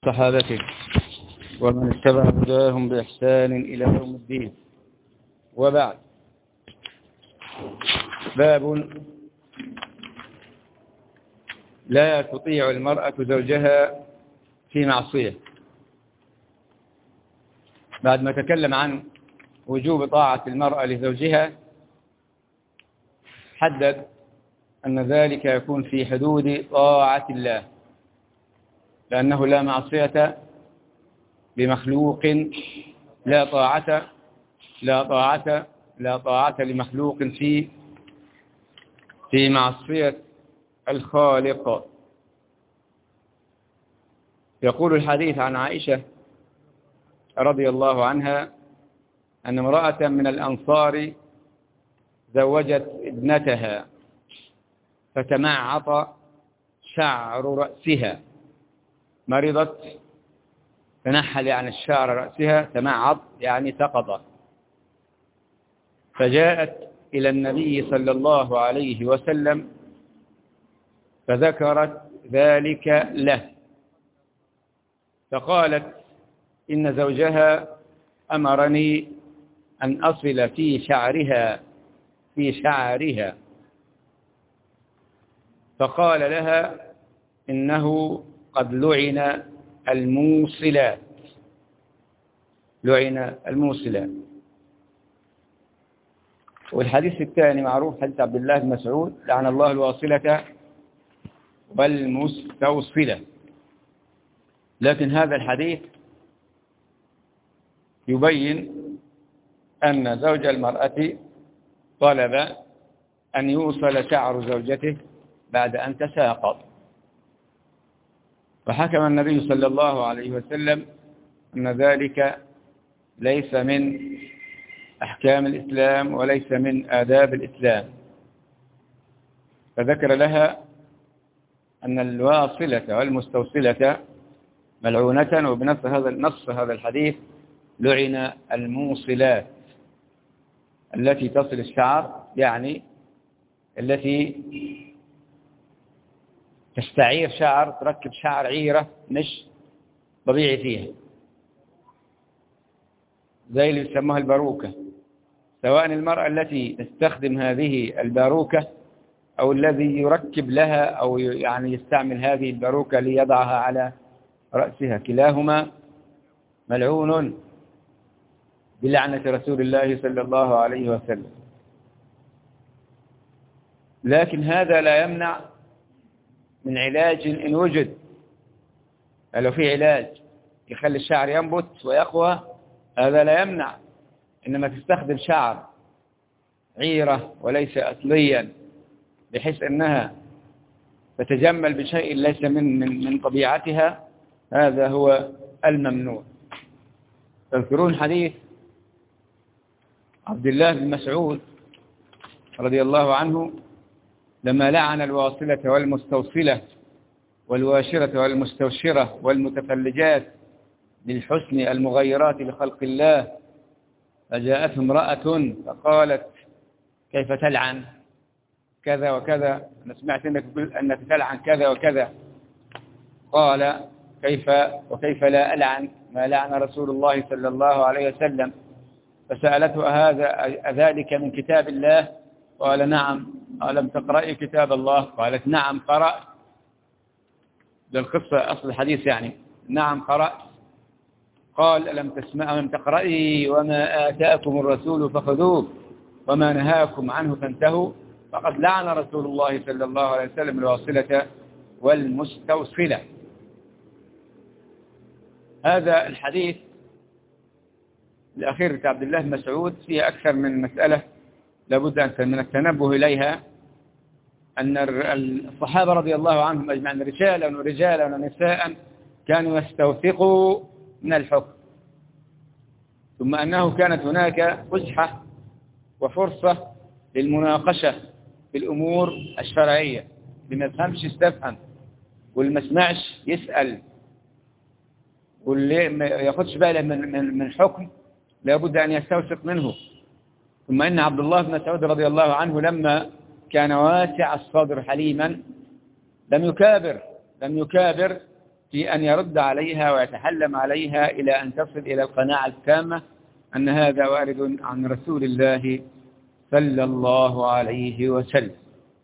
صحابته ومن اتبع هداهم بإحسان إلى يوم الدين. وبعد، باب لا تطيع المرأة زوجها في معصية. بعد ما تكلم عن وجوب طاعة المرأة لزوجها، حدد أن ذلك يكون في حدود طاعة الله، لأنه لا معصية بمخلوق، لا طاعة لمخلوق في معصية الخالق. يقول الحديث عن عائشة رضي الله عنها أن امرأة من الأنصار زوجت ابنتها فتمعط شعر رأسها، مرضت تنحل عن الشعر رأسها، تمعط يعني سقط، فجاءت إلى النبي صلى الله عليه وسلم فذكرت ذلك له، فقالت إن زوجها أمرني أن أصل في شعرها، فقال لها إنه قد لعن الموصلات. والحديث الثاني معروف، حديث عبد الله بن مسعود: لعن الله الواصلة والمستوصلة. لكن هذا الحديث يبين أن زوج المرأة طلب أن يوصل شعر زوجته بعد أن تساقط، فحكم النبي صلى الله عليه وسلم أن ذلك ليس من أحكام الإسلام وليس من آداب الإسلام، فذكر لها أن الواصلة والمستوصلة ملعونة، وبنص هذا الحديث لعن الموصلات التي تصل الشعر، يعني التي تستعير شعر، تركب شعر عيرة مش طبيعي فيها، زي اللي يسموها الباروكة، سواء المرأة التي تستخدم هذه الباروكة أو الذي يركب لها أو يعني يستعمل هذه الباروكة ليضعها على رأسها، كلاهما ملعون بلعنة رسول الله صلى الله عليه وسلم. لكن هذا لا يمنع من علاج إن وجد. لو في علاج يخلي الشعر ينبت ويقوى، هذا لا يمنع، إنما تستخدم شعر عيرة وليس أصليا بحيث أنها تتجمل بشيء ليس من طبيعتها، هذا هو الممنوع. تذكرون حديث عبد الله بن مسعود رضي الله عنه لما لعن الواصلة والمستوصلة والواشرة والمستوشرة والمتفلجات للحسن المغيرات لخلق الله، فجاءته امرأة فقالت: كيف تلعن كذا وكذا؟ أنا سمعت أنك تلعن كذا وكذا. قال: كيف لا ألعن ما لعن رسول الله صلى الله عليه وسلم؟ فسألته: أذلك من كتاب الله؟ قال: نعم. ألم تقرأي كتاب الله؟ قالت: نعم قرأت. للقصة أصل الحديث يعني: نعم قرأت. قال: ألم تقرأي وما آتاكم الرسول فخذوه وما نهاكم عنه فانتهوا؟ فقد لعن رسول الله صلى الله عليه وسلم الواصلة والمستوصلة. هذا الحديث الأخير بتاع عبد الله بن مسعود فيه أكثر من مسألة لابد من التنبه إليها، أن الصحابة رضي الله عنهم أجمعين رجالا ونساء كانوا يستوثقوا من الحكم، ثم أنه كانت هناك فسحة وفرصة للمناقشة في الأمور الشرعية، اللي ما يفهمش يستفهم، واللي ما يسمعش يسأل، واللي ما ياخدش باله من حكم لابد أن يستوثق منه. ثم إن عبد الله بن مسعود رضي الله عنه لما كان واسع الصدر حليما لم يكابر في أن يرد عليها ويتحلم عليها إلى أن تصل إلى القناعة التامة أن هذا وارد عن رسول الله صلى الله عليه وسلم.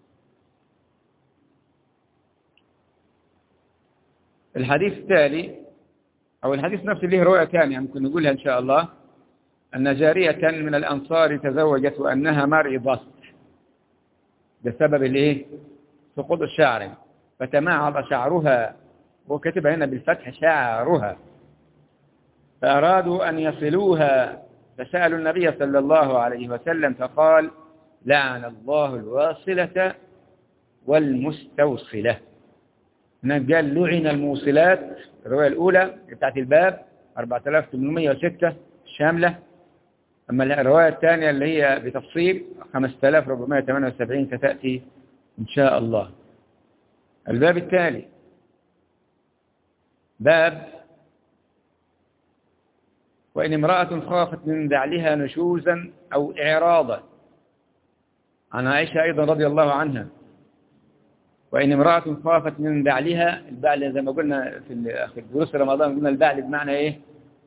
الحديث التالي أو الحديث نفسه له رؤية ثانية ممكن نقولها إن شاء الله، أن جارية من الأنصار تزوجت وأنها مريضة بسبب الإيه؟ سقوط الشعر، فتماعض شعرها، وكتب هنا بالفتح شعرها، فأرادوا أن يصلوها، فسألوا النبي صلى الله عليه وسلم فقال: لعن الله الواصلة والمستوصلة. هنا قال لعن الموصلات، الرواية الأولى بتاعت الباب 4806 شاملة، أما الرواية الثانية اللي هي بتفصيل 5478 ستأتي إن شاء الله. الباب التالي باب: وإن امرأة خافت من بعلها نشوزا أو إعراضا. عن عائشة أيضا رضي الله عنها: وإن امرأة خافت من بعلها، البعل زي ما قلنا في دروس رمضان قلنا البعل بمعنى إيه؟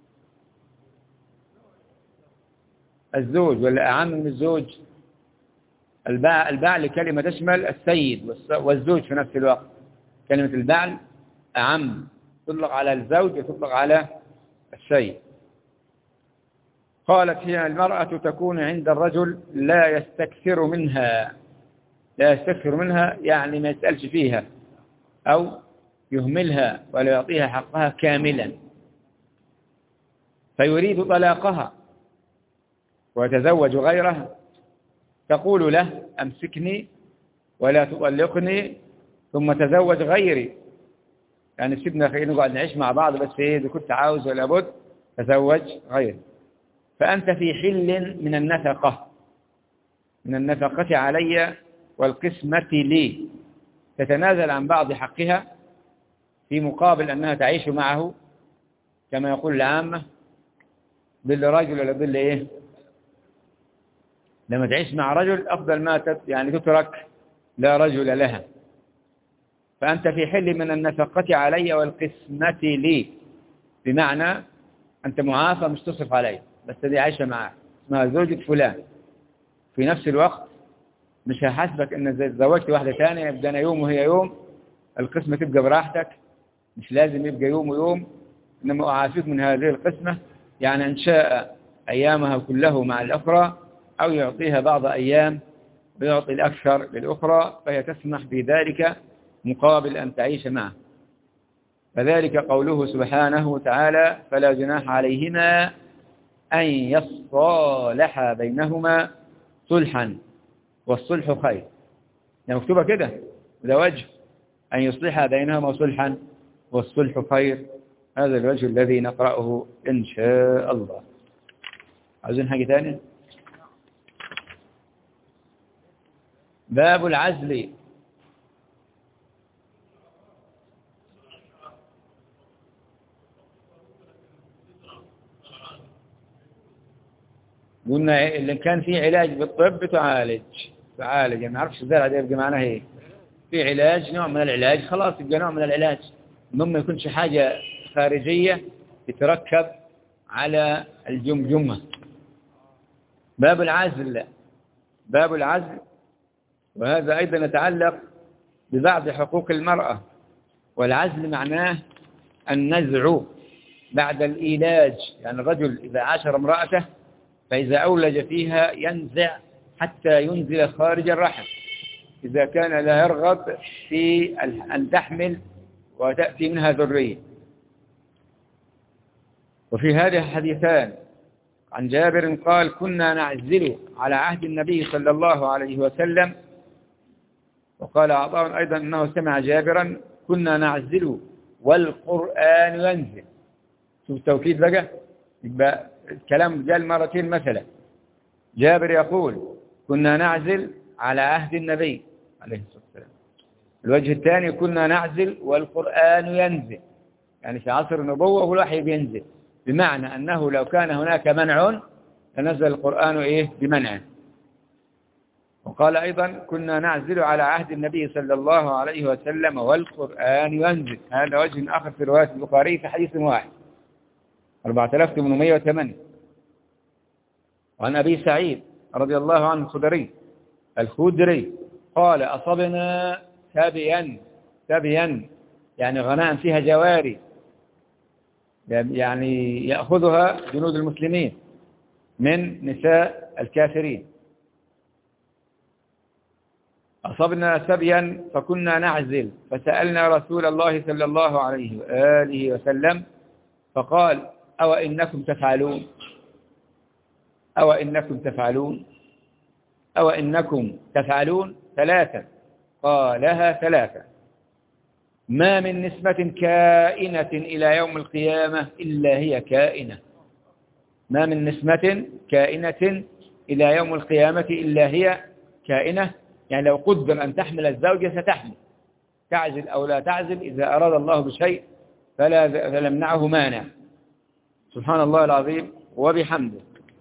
الزوج، ولا أعم من الزوج؟ البعل كلمة تشمل السيد والزوج في نفس الوقت. كلمة البعل أعم، تطلق على الزوج وتطلق على السيد. قالت: هي المرأة تكون عند الرجل لا يستكثر منها. لا يستكثر منها يعني ما يسألش فيها أو يهملها ولا يعطيها حقها كاملا، فيريد طلاقها ويتزوج غيرها، تقول له: أمسكني ولا تطلقني ثم تزوج غيري، يعني سيبنا خلينا نقعد نعيش مع بعض، بس إيه إذا كنت عاوز ولا بد تزوج غيري، فأنت في حل من النفقة علي والقسمة لي، تتنازل عن بعض حقها في مقابل أنها تعيش معه كما يقول العامة، ظل رجل ولا ظل إيه؟ لما تعيش مع رجل أفضل ما يعني تترك لا رجل لها. فأنت في حل من النفقة علي والقسمة لي، بمعنى أنت معافى مش تصرف علي، بس دي عايشة معك اسمها زوجة فلان. في نفس الوقت مش هحاسبك إن زوجت واحدة ثانية يبقى أنا يوم وهي يوم، القسمة تبقى براحتك، مش لازم يبقى يوم ويوم، إنما أعافيك من هذه القسمة، يعني إن شاء أيامها كله مع الأخرى أو يعطيها بعض أيام ويعطي الأكثر للأخرى، فهي تسمح بذلك مقابل أن تعيش معه. فذلك قوله سبحانه وتعالى: فلا جناح عليهما أن يصالحا بينهما صلحا والصلح خير. يعني مكتوبة كده، ده وجه أن يصلحا بينهما صلحا والصلح خير، هذا الوجه الذي نقرأه إن شاء الله. عاوزين حاجة ثانية؟ باب العزل. قلنا اللي كان فيه علاج بالطب تعالج، يعني ما اعرفش ازاي هذا يبقى معناها ايه. في علاج، نوع من العلاج، خلاص يبقى نوع من العلاج، المهم ما يكونش حاجة خارجية تتركب على الجمجمة. باب العزل. باب العزل، وهذا أيضا يتعلق ببعض حقوق المرأة. والعزل معناه النزع بعد الإيلاج، يعني الرجل إذا عاشر امرأته فإذا أولج فيها ينزع حتى ينزل خارج الرحم، إذا كان لا يرغب في أن تحمل وتأتي منها ذرية. وفي هذه حديثان: عن جابر قال: كنا نعزل على عهد النبي صلى الله عليه وسلم. وقال عطاء أيضا أنه سمع جابرا: كنا نعزل والقرآن ينزل. شوف التوكيد بقى، يبقى الكلام جاء مرتين. مثلا جابر يقول: كنا نعزل على عهد النبي عليه الصلاة والسلام. الوجه الثاني: كنا نعزل والقرآن ينزل، يعني في عصر النبوة والوحي بينزل، بمعنى أنه لو كان هناك منع لنزل القرآن إيه بمنعه. وقال أيضا كنا نعزل على عهد النبي صلى الله عليه وسلم والقرآن ينزل. هذا وجه آخر في رواية البخاري في حديث واحد 4808. وعن أبي سعيد رضي الله عنه الخدري قال أصبنا سبيا يعني غناء فيها جواري، يعني يأخذها جنود المسلمين من نساء الكافرين. أصبنا سبيا فكنا نعزل فسألنا رسول الله صلى الله عليه وآله وسلم فقال أو إنكم تفعلون ثلاثا. قالها ثلاثا: ما من نسمة كائنة إلى يوم القيامة إلا هي كائنة. ما من نسمة كائنة إلى يوم القيامة إلا هي كائنة، يعني لو قدر أن تحمل الزوجة ستحمل، تعزل أو لا تعزل، إذا أراد الله بشيء فلا يمنعه مانع. سبحان الله العظيم وبحمده.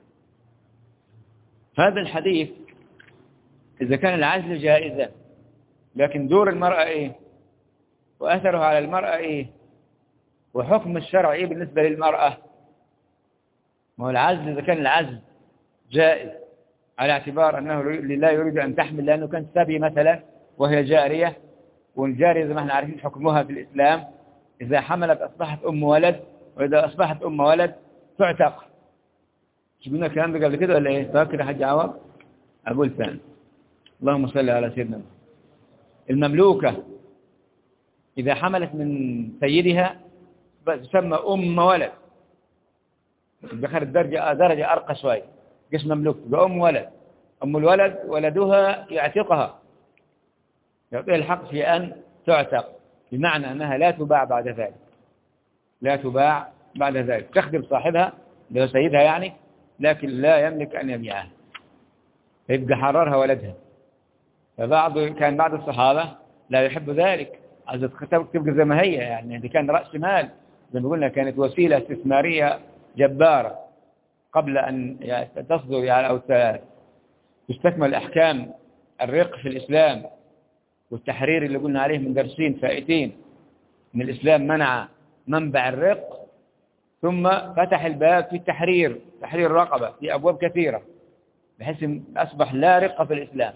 هذا الحديث إذا كان العزل جائزا، لكن دور المرأة إيه؟ وأثره على المرأة إيه؟ وحكم الشرع إيه بالنسبة للمرأة؟ ما هو العزل إذا كان العزل جائز على اعتبار أنه لا يريد أن تحمل لأنه كان سبي مثلا وهي جارية، والجارية زي ما احنا عارفين حكمها في الإسلام إذا حملت أصبحت أم ولد، وإذا أصبحت أم ولد تعتق. مش قلنا الكلام ده قبل كده ولا إيه؟ فاكر يا حاج عوض؟ أقول ثاني. اللهم صل على سيدنا. المملوكة إذا حملت من سيدها تسمى أم ولد، دخلت درجة أرقى شوي، قش مملوك بأم ولد. أم الولد ولدها يعتقها، يعطيها الحق في أن تعتق، بمعنى أنها لا تباع بعد ذلك، تخدم صاحبها اللي هو سيدها يعني، لكن لا يملك أن يبيعها، فيبقى حررها ولدها. كان بعض الصحابة لا يحب ذلك، عايزة تبقى زي ما هي، يعني دي كان رأس مال زي ما قلنا، كانت وسيلة استثمارية جبارة قبل أن تصدر يعني أو تستكمل أحكام الرق في الإسلام والتحرير اللي قلنا عليه من درسين فائتين. من الإسلام منع منبع الرق، ثم فتح الباب في تحرير الرقبة في أبواب كثيرة، بحيث أصبح لا رق في الإسلام.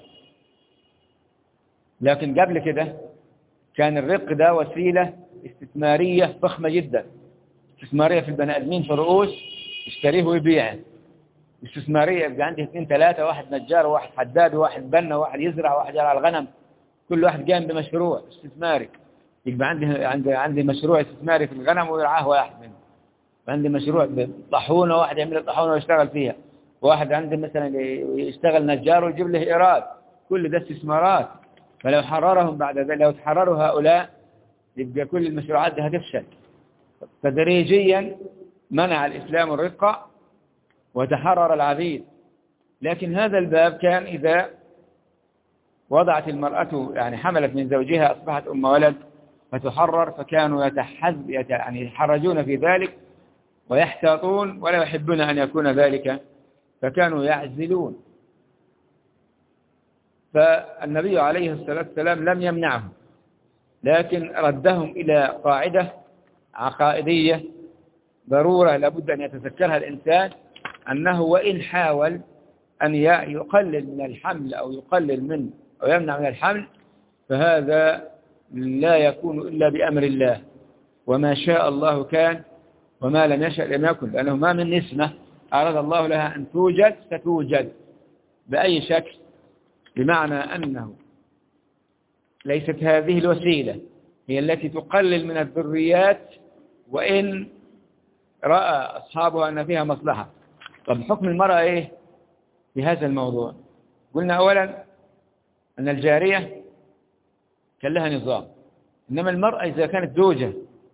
لكن قبل كده كان الرق ده وسيلة استثمارية ضخمة جدا، استثمارية في البني آدمين، في الرؤوس يشتريه ويبيعه، استثمارية يبقى عندي 2 3، واحد نجار وواحد حداد وواحد بنا وواحد يزرع وواحد يرعى الغنم، كل واحد قام بمشروع استثماري. يبقى عندي مشروع استثماري في الغنم ويرعاه واحد منهم، عندي مشروع بطاحونه واحد يعمل الطاحونه ويشتغل فيها، واحد عندي مثلا يشتغل نجار ويجيب له إيراد، كل ده استثمارات. فلو حررهم بعد ذلك، لو تحرروا هؤلاء، يبقى كل المشروعات دي هتفشل. تدريجيا منع الإسلام الرقة وتحرر العبيد. لكن هذا الباب كان إذا وضعت المرأة يعني حملت من زوجها أصبحت أم ولد فتحرر، فكانوا يعني يتحرجون في ذلك ويحتاطون ولا يحبون أن يكون ذلك، فكانوا يعزلون. فالنبي عليه الصلاة والسلام لم يمنعهم، لكن ردهم إلى قاعدة عقائدية ضرورة لابد أن يتذكرها الإنسان، أنه وإن حاول أن يقلل من الحمل أو يمنع من الحمل، فهذا لا يكون إلا بأمر الله، وما شاء الله كان وما لم يشأ لم يكن، لأنه ما من نسمة أراد الله لها أن توجد ستوجد بأي شكل، بمعنى أنه ليست هذه الوسيلة هي التي تقلل من الذريات وإن رأى أصحابها أن فيها مصلحة. طب حكم المرأة إيه في هذا الموضوع؟ قلنا أولا أن الجارية كان لها نظام، إنما المرأة إذا كانت زوجة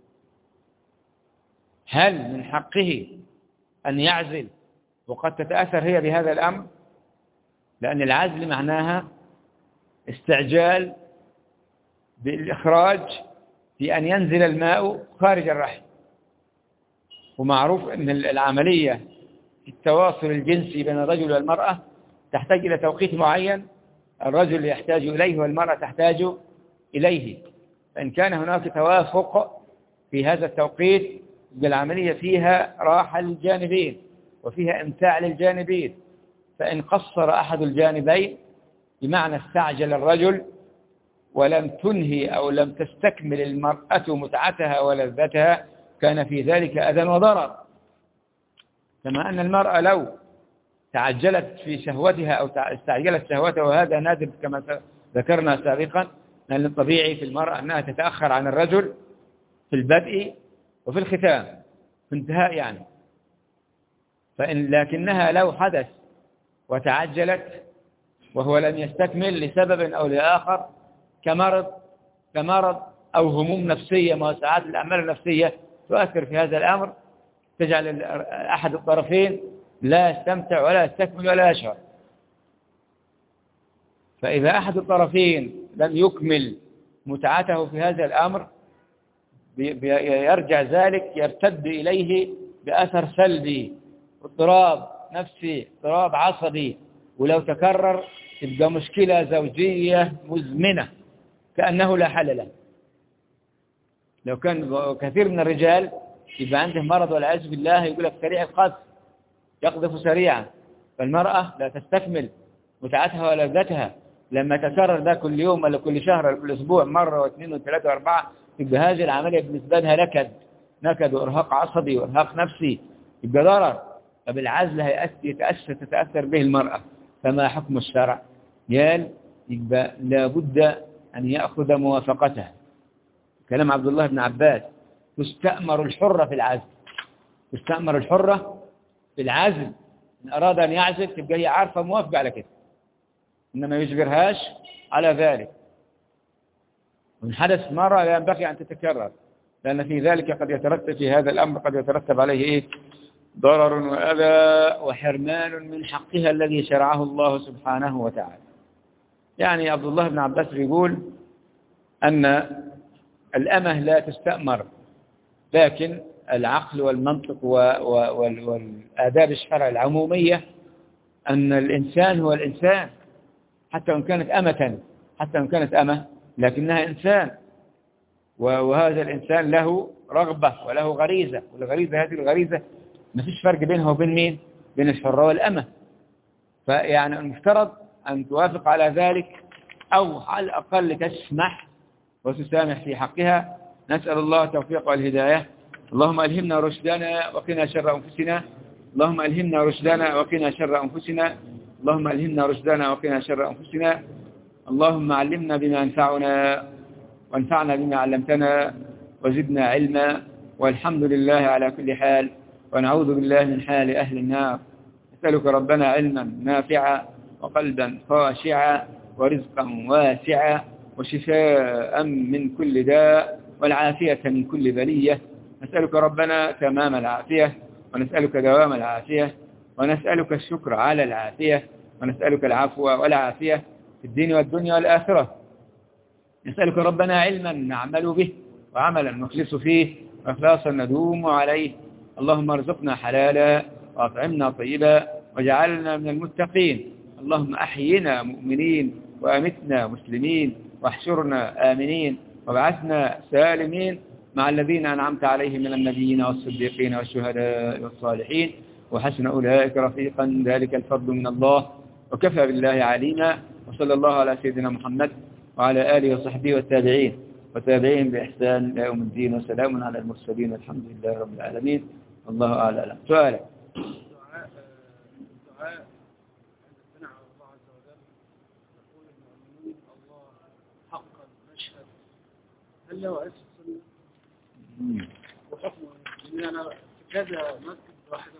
هل من حقه أن يعزل وقد تتأثر هي بهذا الأمر؟ لأن العزل معناها استعجال بالإخراج في أن ينزل الماء خارج الرحم، ومعروف أن العملية في التواصل الجنسي بين الرجل والمرأة تحتاج إلى توقيت معين الرجل يحتاج إليه والمرأة تحتاج إليه. فإن كان هناك توافق في هذا التوقيت بالعملية فيها راحة للجانبين وفيها إمتاع للجانبين. فإن قصر أحد الجانبين بمعنى استعجل الرجل ولم تنهي أو لم تستكمل المرأة متعتها ولذتها كان في ذلك أذى وضرر. كما أن المرأة لو تعجلت في شهوتها أو استعجلت شهوتها، وهذا نادر كما ذكرنا سابقا، أن الطبيعي في المرأة أنها تتأخر عن الرجل في البدء وفي الختام في انتهاء يعني. لكنها لو حدث وتعجلت وهو لم يستكمل لسبب أو لآخر كمرض أو هموم نفسية، موسعات الأعمال النفسية تؤثر في هذا الأمر، تجعل أحد الطرفين لا يستمتع ولا يستكمل ولا يشعر. فإذا أحد الطرفين لم يكمل متعته في هذا الأمر يرجع ذلك يرتد إليه بأثر سلبي، اضطراب نفسي، اضطراب عصبي، ولو تكرر تبقى مشكلة زوجية مزمنة كأنه لا حل له. لو كان كثير من الرجال يبقى عنده مرض والعياذ بالله يقول لك سريع القذف، يقذف سريعا، فالمرأة لا تستكمل متعتها ولذتها. لما تكرر ده كل يوم ولا كل شهر ولا كل أسبوع مرة واثنين وثلاثة وأربعة، يبقى هذه العملية بالنسبة لها نكد وإرهاق عصبي وإرهاق نفسي، يبقى ضرر. فبالعزل تتأثر به المرأة. فما حكم الشرع؟ يبقى لابد أن يأخذ موافقتها. كلام عبد الله بن عباس: تستأمر الحرة في العزل. تستأمر الحرة في العزل، إن أراد أن يعزل تبقى هي عارفة موافقة على كده، إنما يجبرهاش على ذلك. وإن حدث مرة لا ينبغي أن تتكرر، لأن في ذلك قد يترتب في هذا الأمر قد يترتب عليه ضرر وأذى وحرمان من حقها الذي شرعه الله سبحانه وتعالى. يعني عبد الله بن عباس يقول أن الأمة لا تستأمر، لكن العقل والمنطق والآداب الشرع العمومية أن الإنسان هو الإنسان، حتى وإن كانت أمة لكنها إنسان، وهذا الإنسان له رغبة وله غريزة، والغريزة هذه الغريزة ما فيش فرق بينها وبين مين؟ بين الحرة والأمة. فيعني المفترض أن توافق على ذلك، أو على الأقل تسمح وتسامح في حقها. نسأل الله التوفيق والهداية. اللهم ألهمنا رشدنا وقنا شر أنفسنا. اللهم ألهمنا رشدنا وقنا شر أنفسنا. اللهم ألهمنا رشدنا وقنا شر أنفسنا. اللهم علمنا بما ينفعنا وانفعنا بما علمتنا وزدنا علما، والحمد لله على كل حال، ونعوذ بالله من حال أهل النار. نسألك ربنا علما نافعا وقلبا خاشعا ورزقا واسعا وشفاء من كل داء والعافية من كل بلية. نسألك ربنا تمام العافية، ونسألك دوام العافية، ونسألك الشكر على العافية، ونسألك العفو والعافية في الدين والدنيا والآخرة. نسألك ربنا علما نعمل به، وعملا نخلص فيه، وإخلاصا ندوم عليه. اللهم ارزقنا حلالا وأطعمنا طيبا واجعلنا من المتقين. اللهم أحينا مؤمنين وأمتنا مسلمين واحشرنا آمنين وابعثنا سالمين مع الذين أنعمت عليهم من النبيين والصديقين والشهداء والصالحين، وحسن أولئك رفيقا. ذلك الفضل من الله، وكفى بالله عليما. وصلى الله على سيدنا محمد وعلى آله وصحبه والتابعين وتابعين بإحسان إلى يوم الدين، وسلام على المرسلين والحمد لله رب العالمين. الله أعلم. سؤالك. الدعاء عند الثناء على الله عز وجل يقول المؤمنين الله حقا نشهد، هل له أسس سنة وحكمه؟ لأن أنا كذا مسجد واحد